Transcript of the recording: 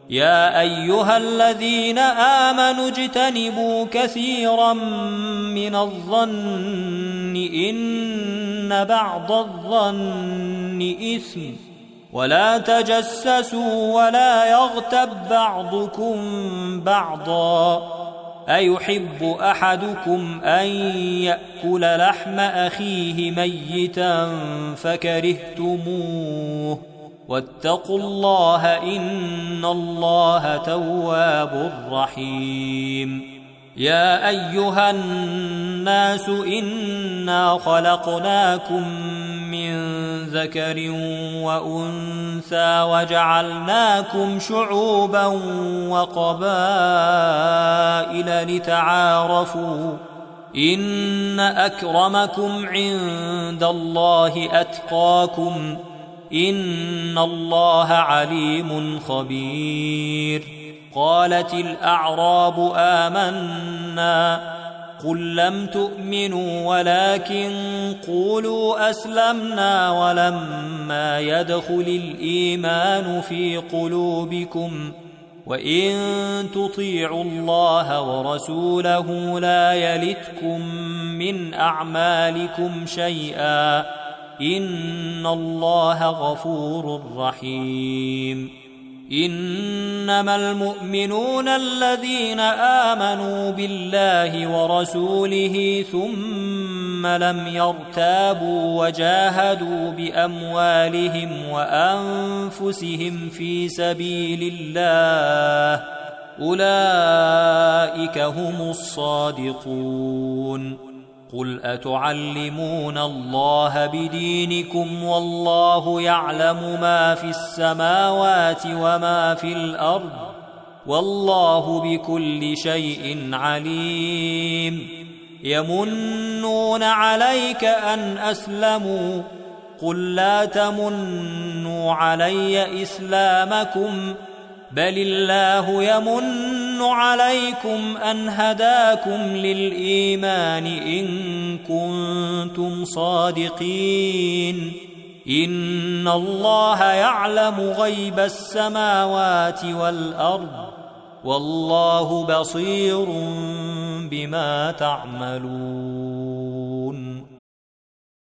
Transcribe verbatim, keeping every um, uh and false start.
يا أيها الذين آمنوا اجتنبوا كثيرا من الظن إن بعض الظن إثم ولا تجسسوا ولا يغتب بعضكم بعضا أيحب أحدكم أن يأكل لحم أخيه ميتا فكرهتموه واتقوا الله إن الله تواب رحيم يا أيها الناس إنا خلقناكم من ذكر وأنثى وجعلناكم شعوبا وقبائل لتعارفوا إن أكرمكم عند الله أتقاكم إن الله عليم خبير قالت الأعراب آمنا قل لم تؤمنوا ولكن قولوا أسلمنا ولما يدخل الإيمان في قلوبكم وإن تطيعوا الله ورسوله لا يلتكم من أعمالكم شيئا إن الله غفور رحيم إنما المؤمنون الذين آمنوا بالله ورسوله ثم لم يرتابوا وجاهدوا بأموالهم وأنفسهم في سبيل الله أولئك هم الصادقون قل أتعلمون الله بدينكم والله يعلم ما في السماوات وما في الأرض والله بكل شيء عليم يمنون عليك أن أسلموا قل لا تمنوا علي إسلامكم بل الله يمن عليكم أن هداكم للإيمان إن كنتم صادقين إن الله يعلم غيب السماوات والأرض والله بصير بما تعملون